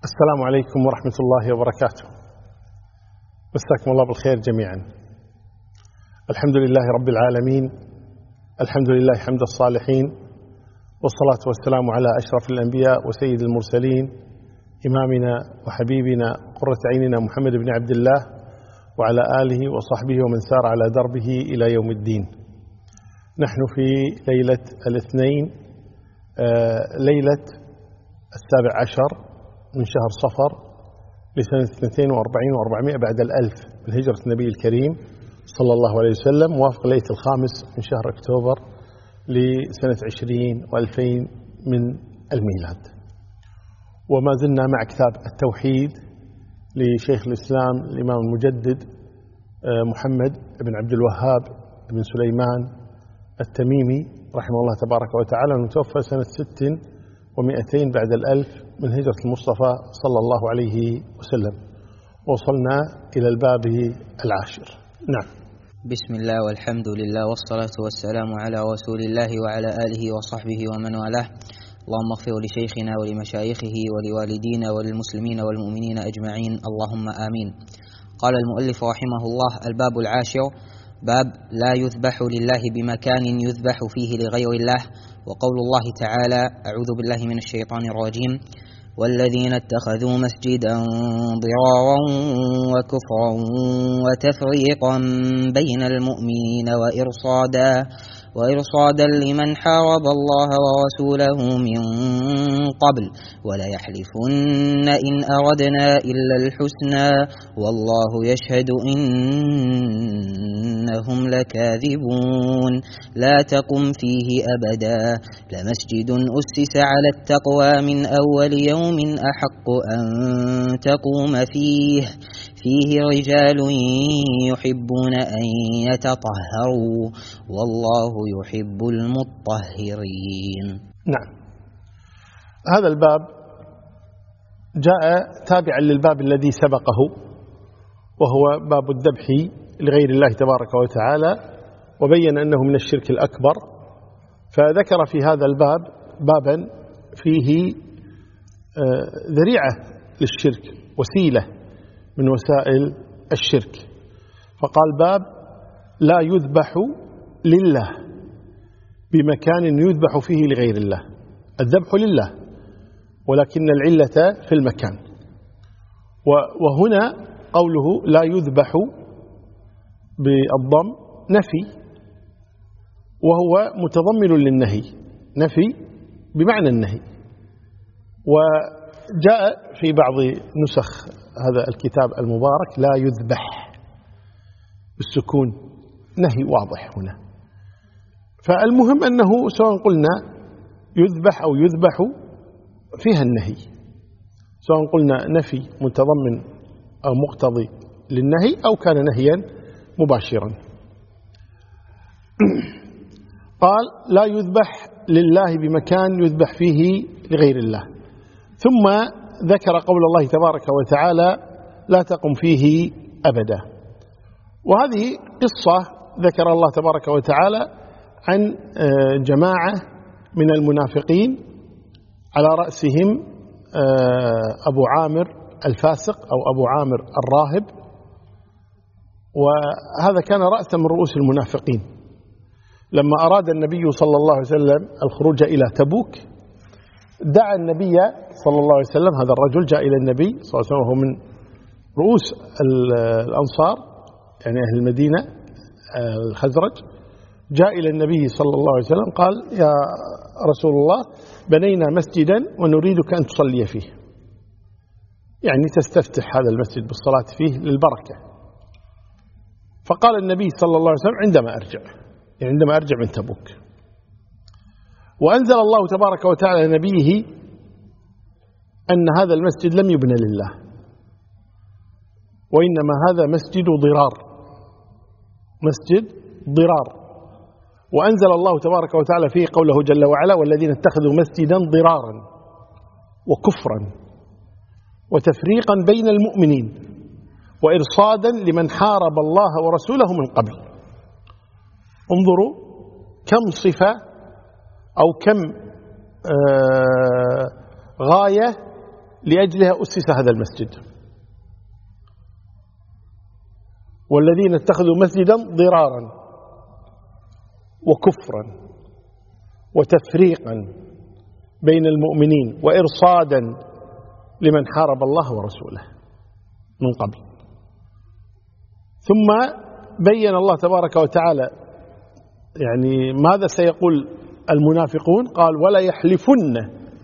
السلام عليكم ورحمة الله وبركاته. مساكم الله بالخير جميعا. الحمد لله رب العالمين، الحمد لله حمد الصالحين، والصلاة والسلام على أشرف الأنبياء وسيد المرسلين، إمامنا وحبيبنا قرة عيننا محمد بن عبد الله، وعلى آله وصحبه ومن سار على دربه إلى يوم الدين. نحن في ليلة الاثنين، ليلة 17 من شهر صفر لسنة 42 و400 بعد الألف من هجرة النبي الكريم صلى الله عليه وسلم، موافق ليلة 5 من شهر أكتوبر لسنة 20 و2000 من الميلاد. وما زلنا مع كتاب التوحيد لشيخ الإسلام الإمام المجدد محمد بن عبد الوهاب بن سليمان التميمي رحمه الله تبارك وتعالى، المتوفى سنة 600 بعد الألف من هجرة المصطفى صلى الله عليه وسلم. وصلنا إلى الباب العاشر. نعم. بسم الله والحمد لله والصلاة والسلام على رسول الله وعلى آله وصحبه ومن والاه. اللهم اغفر لشيخنا ولمشايخه ولوالدينا وللمسلمين والمؤمنين أجمعين، اللهم آمين. قال المؤلف رحمه الله: الباب العاشر، باب لا يذبح لله بمكان يذبح فيه لغير الله. وقول الله تعالى: أعوذ بالله من الشيطان الرجيم: والذين اتخذوا مسجدا ضرارا وكفرا وتفريقا بين المؤمنين وإرصادا لمن حارب الله ورسوله من قبل وليحلفن إن أردنا إلا الحسنى والله يشهد إنهم لكاذبون. لا تقم فيه أبدا، لمسجد أسس على التقوى من أول يوم أحق أن تقوم فيه رجال يحبون أن يتطهروا والله يحب المطهرين. نعم. هذا الباب جاء تابعا للباب الذي سبقه، وهو باب الذبح لغير الله تبارك وتعالى، وبين أنه من الشرك الأكبر. فذكر في هذا الباب بابا فيه ذريعة للشرك، وسيلة من وسائل الشرك، فقال: باب لا يذبح لله بمكان يذبح فيه لغير الله. الذبح لله، ولكن العلة في المكان. وهنا قوله لا يذبح بالضم نفي، وهو متضمن للنهي، نفي بمعنى النهي. وجاء في بعض نسخ هذا الكتاب المبارك لا يذبح بالسكون، نهي واضح هنا. فالمهم أنه سواء قلنا يذبح أو يذبح فيها النهي، سواء قلنا نفي متضمن أو مقتضي للنهي أو كان نهيا مباشرا. قال: لا يذبح لله بمكان يذبح فيه لغير الله. ثم ذكر قول الله تبارك وتعالى: لا تقم فيه أبدا. وهذه قصة ذكر الله تبارك وتعالى عن جماعة من المنافقين، على رأسهم أبو عامر الفاسق أو أبو عامر الراهب، وهذا كان رأسا من رؤوس المنافقين. لما أراد النبي صلى الله عليه وسلم الخروج إلى تبوك، دعا النبي صلى الله عليه وسلم، هذا الرجل جاء إلى النبي صلى الله عليه وسلم وهو من رؤوس الأنصار، يعني أهل المدينة الخزرج، جاء إلى النبي صلى الله عليه وسلم قال: يا رسول الله، بنينا مسجدا ونريدك أن تصلي فيه، يعني تستفتح هذا المسجد بالصلاة فيه للبركة. فقال النبي صلى الله عليه وسلم: عندما أرجع من تبوك. وأنزل الله تبارك وتعالى لنبيه أن هذا المسجد لم يبنى لله، وإنما هذا مسجد ضرار. وأنزل الله تبارك وتعالى فيه قوله جل وعلا: والذين اتخذوا مسجدا ضرارا وكفرا وتفريقا بين المؤمنين وإرصادا لمن حارب الله ورسوله من قبل. انظروا كم صفة أو كم غاية لأجلها أسس هذا المسجد. والذين اتخذوا مسجدا ضرارا وكفرا وتفريقا بين المؤمنين وإرصادا لمن حارب الله ورسوله من قبل. ثم بين الله تبارك وتعالى يعني ماذا سيقول المنافقون. قال ولا يحلفن،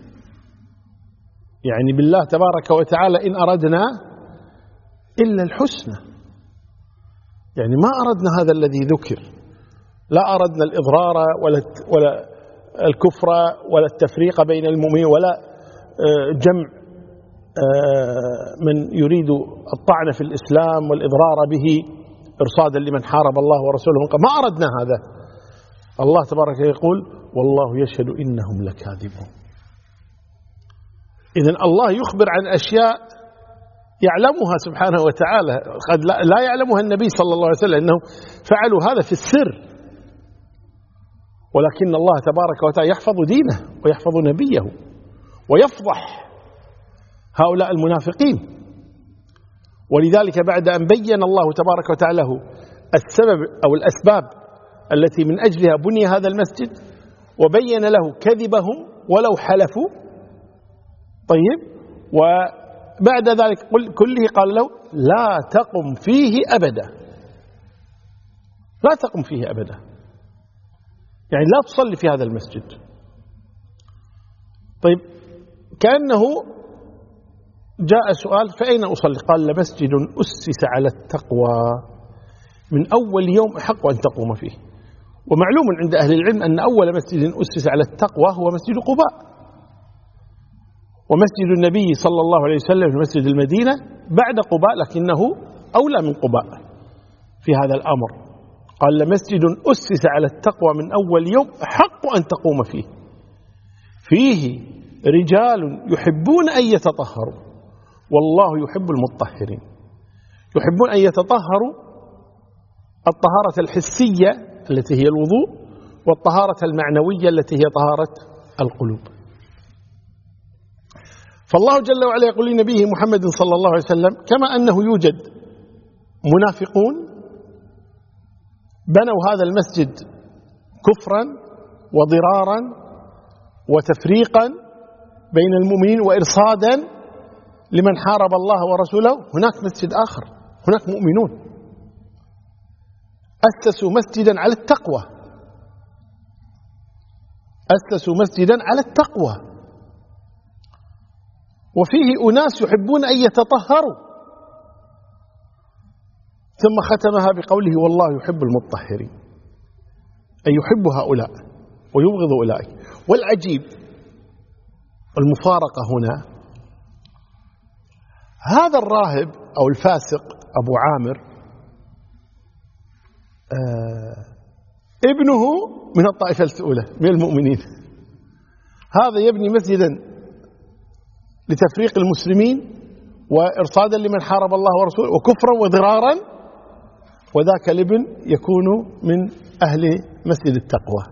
يعني بالله تبارك وتعالى إن أردنا إلا الحسنى، يعني ما أردنا هذا الذي ذكر، لا أردنا الإضرار ولا الكفر ولا التفريق بين المؤمنين ولا جمع من يريد الطعن في الإسلام والإضرار به إرصادا لمن حارب الله ورسوله من قبل، ما أردنا هذا. الله تبارك يقول والله يشهد إنهم لكاذبون. إذن الله يخبر عن أشياء يعلمها سبحانه وتعالى قد لا يعلمها النبي صلى الله عليه وسلم، إنهم فعلوا هذا في السر، ولكن الله تبارك وتعالى يحفظ دينه ويحفظ نبيه ويفضح هؤلاء المنافقين. ولذلك بعد أن بين الله تبارك وتعالى له السبب أو الأسباب التي من أجلها بني هذا المسجد، وبين له كذبهم ولو حلفوا، طيب، وبعد ذلك كله قال له لا تقم فيه أبدا، لا تقم فيه أبدا، يعني لا تصلي في هذا المسجد. طيب كأنه جاء سؤال فأين أصلي؟ قال لمسجد أسس على التقوى من أول يوم أحق أن تقوم فيه. ومعلوم عند أهل العلم أن أول مسجد أسس على التقوى هو مسجد قباء، ومسجد النبي صلى الله عليه وسلم في مسجد المدينة بعد قباء، لكنه أولى من قباء في هذا الأمر. قال لمسجد أسس على التقوى من أول يوم أحق أن تقوم فيه، فيه رجال يحبون أن يتطهروا والله يحب المطهرين. يحبون أن يتطهروا الطهارة الحسية التي هي الوضوء، والطهارة المعنوية التي هي طهارة القلوب. فالله جل وعلا يقول لنبيه محمد صلى الله عليه وسلم كما أنه يوجد منافقون بنوا هذا المسجد كفرا وضرارا وتفريقا بين المؤمنين وإرصادا لمن حارب الله ورسوله، هناك مسجد آخر، هناك مؤمنون أسسوا مسجدا على التقوى، أسسوا مسجدا على التقوى، وفيه أناس يحبون أن يتطهروا، ثم ختمها بقوله والله يحب المطهرين، أي يحب هؤلاء ويبغض أولئك. والعجيب المفارقة هنا، هذا الراهب أو الفاسق أبو عامر ابنه من الطائفة الأولى من المؤمنين، هذا يبني مسجدا لتفريق المسلمين وإرصادا لمن حارب الله ورسوله وكفرا وضرارا، وذاك الابن يكون من أهل مسجد التقوى،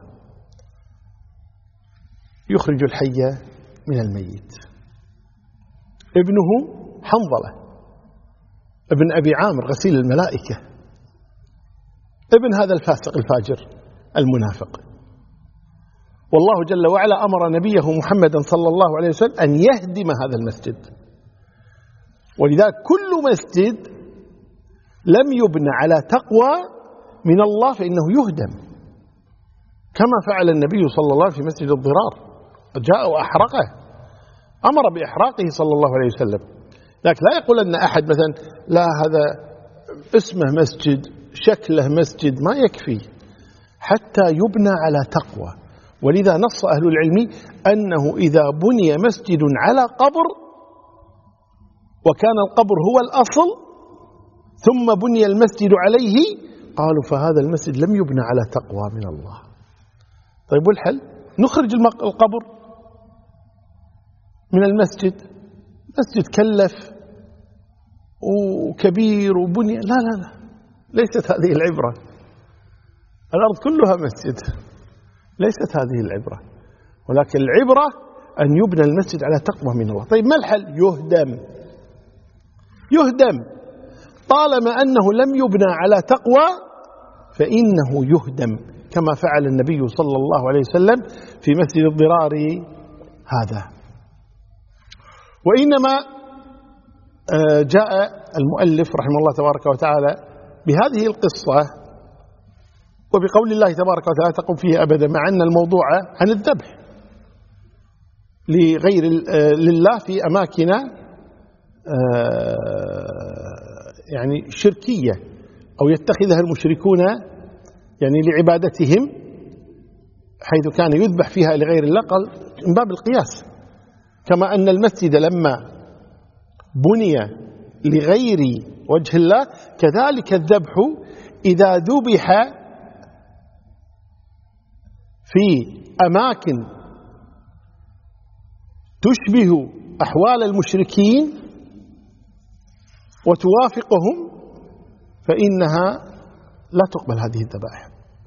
يخرج الحي من الميت. ابنه حنظلة ابن أبي عامر غسيل الملائكة، ابن هذا الفاسق الفاجر المنافق. والله جل وعلا أمر نبيه محمدا صلى الله عليه وسلم أن يهدم هذا المسجد، ولذلك كل مسجد لم يبنى على تقوى من الله فإنه يهدم، كما فعل النبي صلى الله عليه وسلم في مسجد الضرار، جاء وأحرقه، أمر بإحراقه صلى الله عليه وسلم. لكن لا يقول أن أحد مثلا لا هذا اسمه مسجد شكله مسجد، ما يكفي حتى يبنى على تقوى. ولذا نص أهل العلم أنه إذا بني مسجد على قبر وكان القبر هو الأصل ثم بني المسجد عليه، قالوا فهذا المسجد لم يبنى على تقوى من الله. طيب والحل؟ نخرج القبر من المسجد، مسجد كلف وكبير وبني، لا لا لا، ليست هذه العبرة. الأرض كلها مسجد، ليست هذه العبرة، ولكن العبرة أن يبنى المسجد على تقوى من الله. طيب ما الحل؟ يهدم. طالما أنه لم يبنى على تقوى فإنه يهدم، كما فعل النبي صلى الله عليه وسلم في مسجد الضرار هذا. وإنما جاء المؤلف رحمه الله تبارك وتعالى بهذه القصة وبقول الله تبارك وتعالى تقوم فيه أبدا، مع أن الموضوع عن الذبح لغير لله في أماكن يعني شركية أو يتخذها المشركون يعني لعبادتهم، حيث كان يذبح فيها لغير الله، قال من باب القياس. كما أن المسجد لما بني لغير وجه الله كذلك الذبح إذا ذبح في أماكن تشبه أحوال المشركين وتوافقهم فإنها لا تقبل هذه الذبائح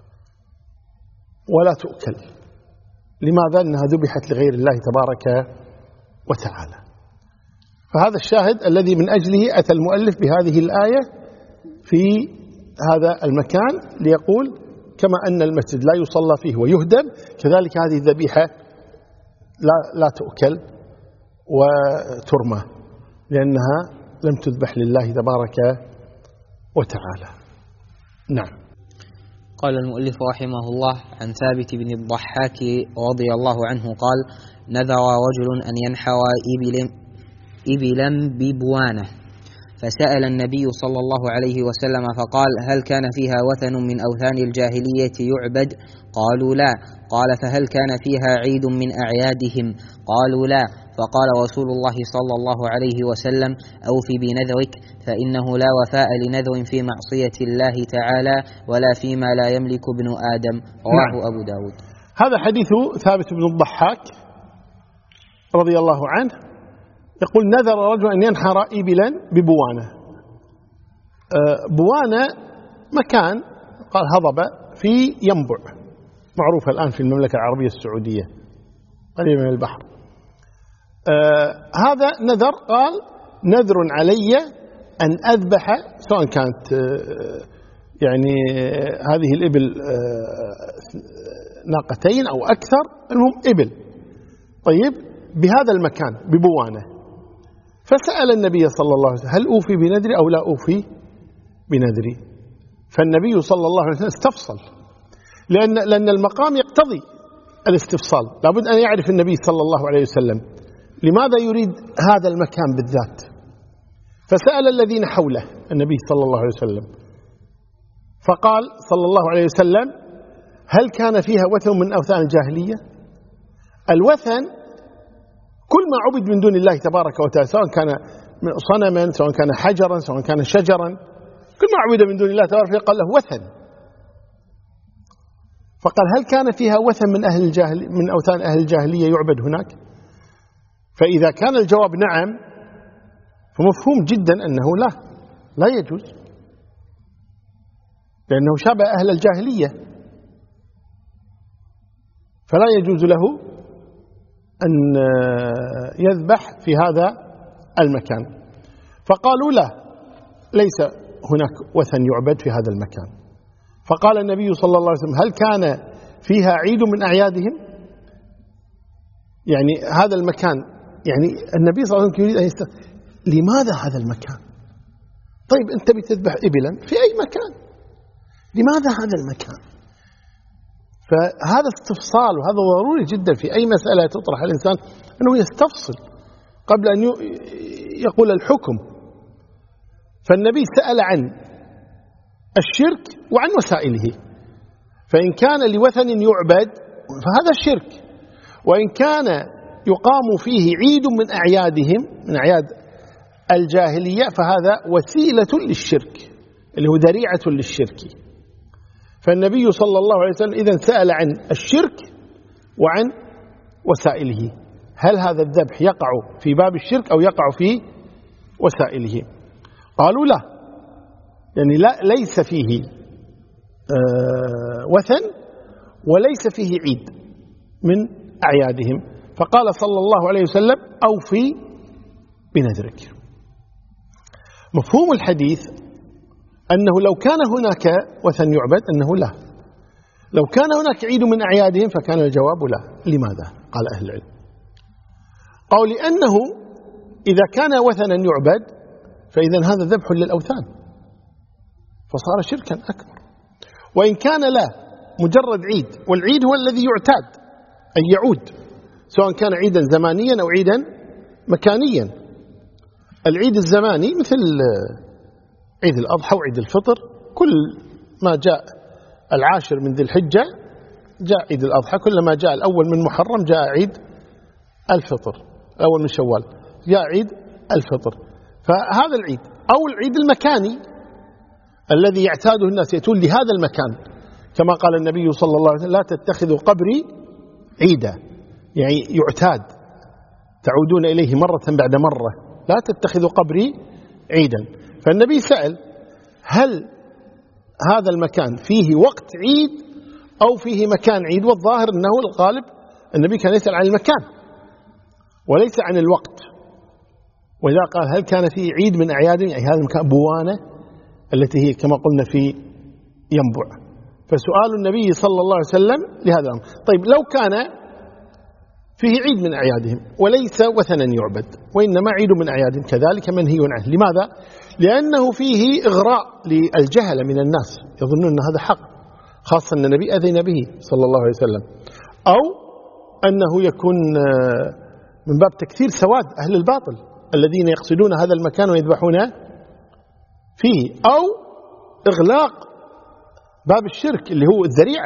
ولا تؤكل. لماذا؟ أنها ذبحت لغير الله تبارك وتعالى. فهذا الشاهد الذي من أجله أتى المؤلف بهذه الآية في هذا المكان، ليقول كما أن المسجد لا يصلى فيه ويهدم، كذلك هذه الذبيحة لا تؤكل وترمى لأنها لم تذبح لله تبارك وتعالى. نعم. قال المؤلف رحمه الله عن ثابت بن الضحاك رضي الله عنه قال: نذر رجل أن ينحر إبلا ببوانة، فسأل النبي صلى الله عليه وسلم فقال: هل كان فيها وثن من أوثان الجاهلية يعبد؟ قالوا لا. قال: فهل كان فيها عيد من أعيادهم؟ قالوا لا. فقال رسول الله صلى الله عليه وسلم: أوف بنذرك، فإنه لا وفاء لنذر في معصية الله تعالى ولا فيما لا يملك ابن آدم. رواه أبو داود. هذا حديث ثابت بن الضحاك رضي الله عنه، يقول: نذر رجل أن ينحر إبلا ببوانة. بوانة مكان قال هضبة في ينبع، معروفة الآن في المملكة العربية السعودية قريبة من البحر. هذا نذر، قال: نذر علي أن أذبح، سواء كانت يعني هذه الإبل ناقتين أو أكثر، المهم إبل، طيب، بهذا المكان ببوانة. فسأل النبي صلى الله عليه وسلم: هل أوفي بنذري أو لا أوفي بنذري؟ فالنبي صلى الله عليه وسلم استفصل، لأن المقام يقتضي الاستفصال، لابد أن يعرف النبي صلى الله عليه وسلم لماذا يريد هذا المكان بالذات. فسأل الذين حوله النبي صلى الله عليه وسلم، فقال صلى الله عليه وسلم: هل كان فيها وثن من أوثان الجاهلية؟ الوثن كل ما عبد من دون الله تبارك وتعالى، سواء كان صنما، سواء كان حجرا، سواء كان شجرا، كل ما عبد من دون الله تبارك وتعالى قال له وثن. فقال: هل كان فيها وثن من أوثان أهل الجاهلية يعبد هناك؟ فإذا كان الجواب نعم، فمفهوم جدا أنه لا يجوز، لأنه شابه أهل الجاهلية، فلا يجوز له أن يذبح في هذا المكان. فقالوا لا، ليس هناك وثن يعبد في هذا المكان. فقال النبي صلى الله عليه وسلم: هل كان فيها عيد من أعيادهم؟ يعني هذا المكان، يعني النبي صلى الله عليه وسلم يريد أن لماذا هذا المكان؟ طيب أنت بتذبح إبلا في أي مكان، لماذا هذا المكان؟ فهذا استفصال، وهذا ضروري جدا في أي مسألة تطرح الإنسان أنه يستفصل قبل أن يقول الحكم. فالنبي سأل عن الشرك وعن وسائله، فإن كان لوثن يعبد فهذا الشرك، وإن كان يقام فيه عيد من أعيادهم من أعياد الجاهلية فهذا وسيلة للشرك، اللي هو ذريعة للشرك. فالنبي صلى الله عليه وسلم إذن سأل عن الشرك وعن وسائله، هل هذا الذبح يقع في باب الشرك أو يقع في وسائله؟ قالوا لا، يعني لا، ليس فيه وثن وليس فيه عيد من أعيادهم، فقال صلى الله عليه وسلم أوفي بنذرك. مفهوم الحديث أنه لو كان هناك وثن يعبد أنه لا، لو كان هناك عيد من أعيادهم فكان الجواب لا. لماذا؟ قال أهل العلم قالوا لأنه إذا كان وثنا يعبد فإذا هذا ذبح للأوثان فصار شركا أكبر، وإن كان لا مجرد عيد، والعيد هو الذي يعتاد أن يعود سواء كان عيدا زمانيا أو عيدا مكانيا. العيد الزماني مثل عيد الأضحى وعيد الفطر، كل ما جاء العاشر من ذي الحجة جاء عيد الأضحى، كلما جاء الأول من محرم جاء عيد الفطر، الأول من شوال جاء عيد الفطر. فهذا العيد أو العيد المكاني الذي يعتاده الناس، يأتون لهذا المكان كما قال النبي صلى الله عليه وسلم لا تتخذوا قبري عيدا، يعني يعتاد تعودون إليه مرة بعد مرة، لا تتخذوا قبري عيدا. فالنبي سأل هل هذا المكان فيه وقت عيد أو فيه مكان عيد؟ والظاهر أنه الغالب النبي كان يسأل عن المكان وليس عن الوقت. وإذا قال هل كان فيه عيد من أعيادهم، يعني هذا المكان بوانة التي هي كما قلنا في ينبع، فسؤال النبي صلى الله عليه وسلم لهذا الأمر. طيب لو كان فيه عيد من أعيادهم وليس وثنا يعبد وإنما عيد من أعيادهم كذلك منهي عنه. لماذا؟ لأنه فيه إغراء للجهل من الناس، يظنون أن هذا حق، خاصة أن النبي أذن به صلى الله عليه وسلم، أو أنه يكون من باب تكثير سواد أهل الباطل الذين يقصدون هذا المكان ويذبحون فيه، أو إغلاق باب الشرك اللي هو الذريعة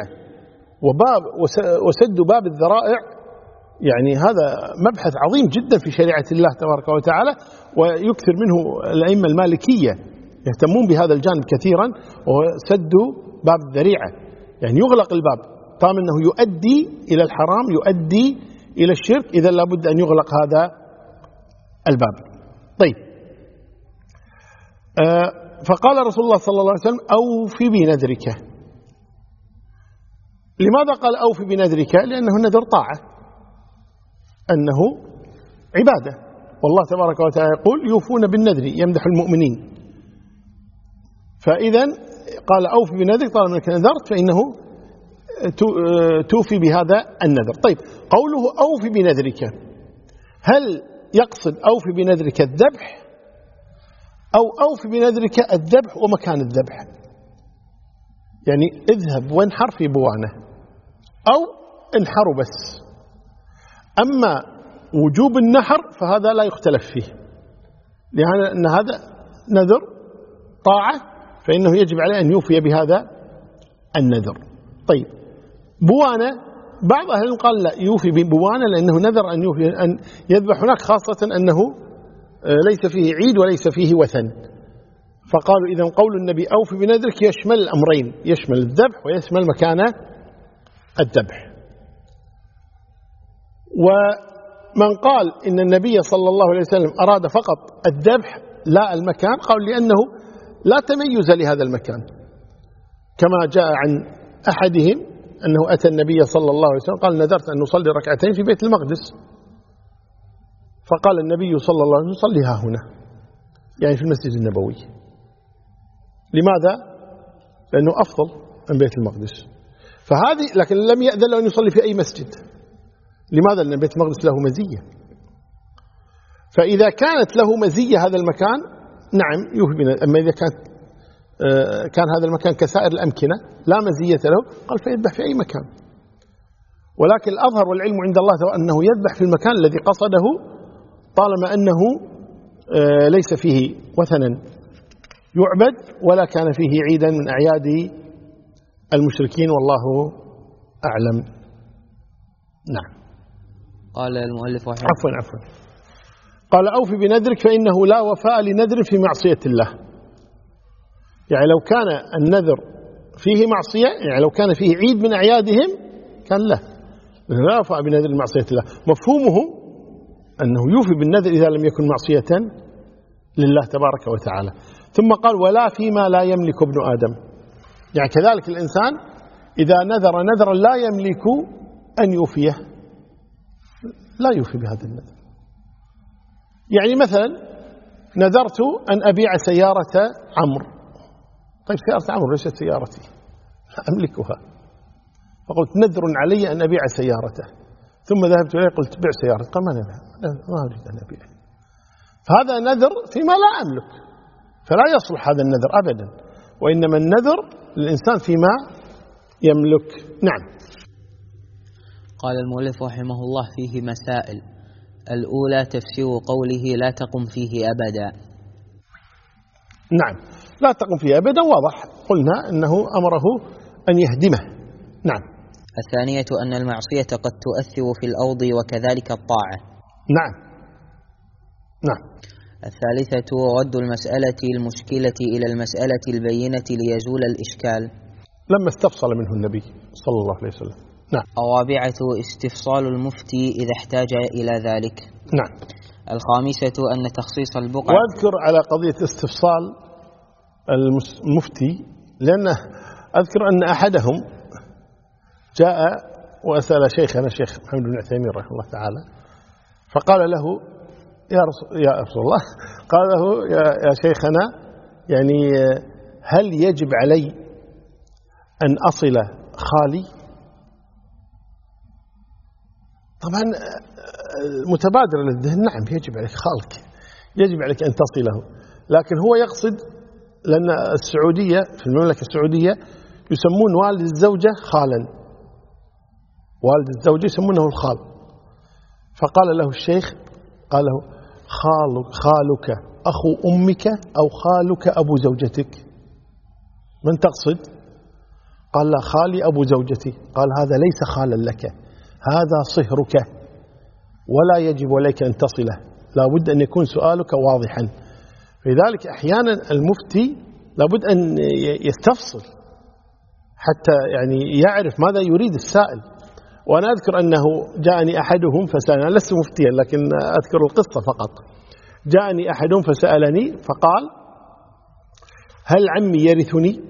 وسد باب الذرائع. يعني هذا مبحث عظيم جدا في شريعة الله تبارك وتعالى، ويكثر منه الأئمة المالكية يهتمون بهذا الجانب كثيرا، وسد باب الذريعة، يعني يغلق الباب طالما أنه يؤدي إلى الحرام يؤدي إلى الشرك، إذا لابد أن يغلق هذا الباب. طيب فقال رسول الله صلى الله عليه وسلم أوفي بنذرك. لماذا قال أوفي بنذرك؟ لأنه النذر طاعة، أنه عبادة، والله تبارك وتعالى يقول يوفون بالنذر يمدح المؤمنين. فإذا قال أوفي بنذرك طالما أنك نذرت فإنه توفي بهذا النذر. طيب قوله أوفي بنذرك، هل يقصد أوفي بنذرك الذبح أو أوفي بنذرك الذبح ومكان الذبح؟ يعني اذهب وانحر في بوانة أو انحروا بس. أما وجوب النحر فهذا لا يختلف فيه، لأن هذا نذر طاعة فإنه يجب عليه أن يوفي بهذا النذر. طيب بوانة، بعض أهل قال لا يوفي ببوانة لأنه نذر أن يوفي أن يذبح هناك، خاصة أنه ليس فيه عيد وليس فيه وثن. فقالوا إذن قول النبي أوفي بنذرك يشمل الأمرين، يشمل الذبح ويشمل مكان الذبح. ومن قال إن النبي صلى الله عليه وسلم أراد فقط الذبح لا المكان، قال لأنه لا تميز لهذا المكان، كما جاء عن أحدهم أنه أتى النبي صلى الله عليه وسلم قال نذرت أن نصلي ركعتين في بيت المقدس، فقال النبي صلى الله عليه وسلم صليها هنا، يعني في المسجد النبوي. لماذا؟ لأنه أفضل من بيت المقدس. فهذه لكن لم يأذن له أن يصلي في أي مسجد. لماذا؟ لأن بيت المقدس له مزية. فإذا كانت له مزية هذا المكان نعم يوفي بنا. أما إذا كان هذا المكان كسائر الأمكنة لا مزية له، قال فيذبح في أي مكان. ولكن الأظهر والعلم عند الله أنه يذبح في المكان الذي قصده طالما أنه ليس فيه وثنا يعبد ولا كان فيه عيدا من أعياد المشركين، والله أعلم. نعم. قال المؤلف رحمه الله عفوا قال أوفي بنذرك فإنه لا وفاء لنذر في معصية الله. يعني لو كان النذر فيه معصية، يعني لو كان فيه عيد من أعيادهم كان لا وفاء بنذر معصية الله. مفهومه أنه يوفي بالنذر إذا لم يكن معصية لله تبارك وتعالى. ثم قال ولا فيما لا يملك ابن آدم، يعني كذلك الإنسان إذا نذر نذرا لا يملك أن يوفيه لا يوفي بهذا النذر. يعني مثلا نذرت أن أبيع سيارة عمرو. طيب سيارة عمرو ليست سيارتي، لا أملكها، فقلت نذر علي أن أبيع سيارته، ثم ذهبت إليه قلت بيع سيارتي، قال ما أريد أن أبيع. فهذا نذر فيما لا أملك، فلا يصلح هذا النذر أبدا، وإنما النذر للإنسان فيما يملك. نعم. قال المؤلف رحمه الله فيه مسائل. الأولى تفسير قوله لا تقم فيه أبدا. نعم، لا تقم فيه أبدا واضح، قلنا أنه أمره أن يهدمه. نعم. الثانية أن المعصية قد تؤثر في الأرض وكذلك الطاعة. نعم. نعم. الثالثة رد المسألة المشكلة إلى المسألة البينة ليزول الإشكال لما استفصل منه النبي صلى الله عليه وسلم. نعم. الرابعة استفصال المفتي إذا احتاج إلى ذلك. نعم. الخامسة أن تخصيص البقعة. وأذكر على قضية استفصال المفتي، لأن أذكر أن أحدهم جاء وأسأل شيخنا الشيخ محمد بن عثيمين رحمه الله تعالى، فقال له يا رسول الله، قال له يا شيخنا، يعني هل يجب علي أن أصل خالي؟ طبعا متبادر للذهن نعم يجب عليك خالك، يجب عليك أن تصله، لكن هو يقصد لأن السعودية في المملكة السعودية يسمون والد الزوجة خالا، والد الزوجة يسمونه الخال. فقال له الشيخ، قال له خالك أخو أمك أو خالك أبو زوجتك؟ من تقصد؟ قال لا، خالي أبو زوجتي. قال هذا ليس خالا لك، هذا صهرك، ولا يجب عليك أن تصله، لا بد أن يكون سؤالك واضحا. لذلك أحيانا المفتي لابد أن يستفصل حتى يعني يعرف ماذا يريد السائل. وأنا أذكر أنه جاءني أحدهم فسألني، أنا لست مفتيا لكن أذكر القصة فقط، جاءني أحدهم فسألني فقال هل عمي يرثني؟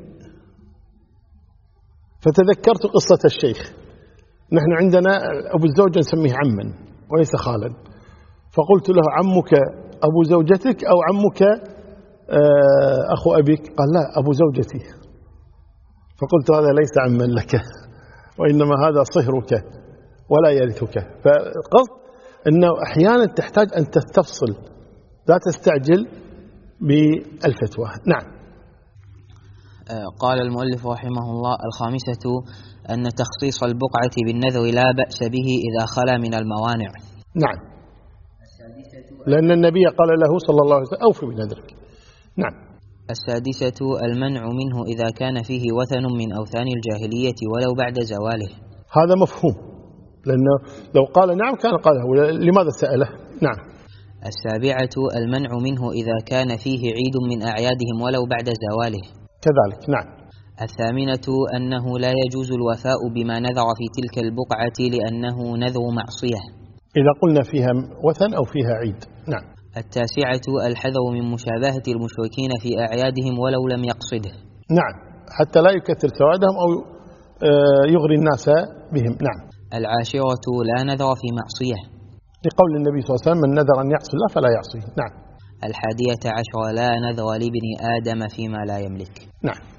فتذكرت قصة الشيخ، نحن عندنا أبو الزوجة نسميه عما وليس خالا، فقلت له عمك أبو زوجتك أو عمك أخو أبيك؟ قال لا، أبو زوجتي. فقلت هذا ليس عما لك، وإنما هذا صهرك ولا يرثك. فالقصد أنه أحيانا تحتاج أن تستفصل، لا تستعجل بالفتوى. نعم. قال المؤلف رحمه الله الخامسة أن تخصيص البقعة بالنذر لا بأس به إذا خلا من الموانع. نعم، لأن النبي قال له صلى الله عليه وسلم أوفي بنذرك. نعم. السادسة المنع منه إذا كان فيه وثن من أوثان الجاهلية ولو بعد زواله. هذا مفهوم، لأنه لو قال نعم كان قاله، لماذا سأله؟ نعم. السابعة المنع منه إذا كان فيه عيد من أعيادهم ولو بعد زواله كذلك. نعم. الثامنة أنه لا يجوز الوفاء بما نذر في تلك البقعة لأنه نذر معصية إذا قلنا فيها وثن أو فيها عيد. نعم. التاسعة الحذر من مشابهة المشركين في أعيادهم ولو لم يقصده. نعم، حتى لا يكثر سوادهم أو يغري الناس بهم. نعم. العاشرة لا نذر في معصية لقول النبي صلى الله عليه وسلم من نذر أن يعصي الله فلا يعصيه. نعم. الحادية عشر لا نذر لابن آدم فيما لا يملك. نعم.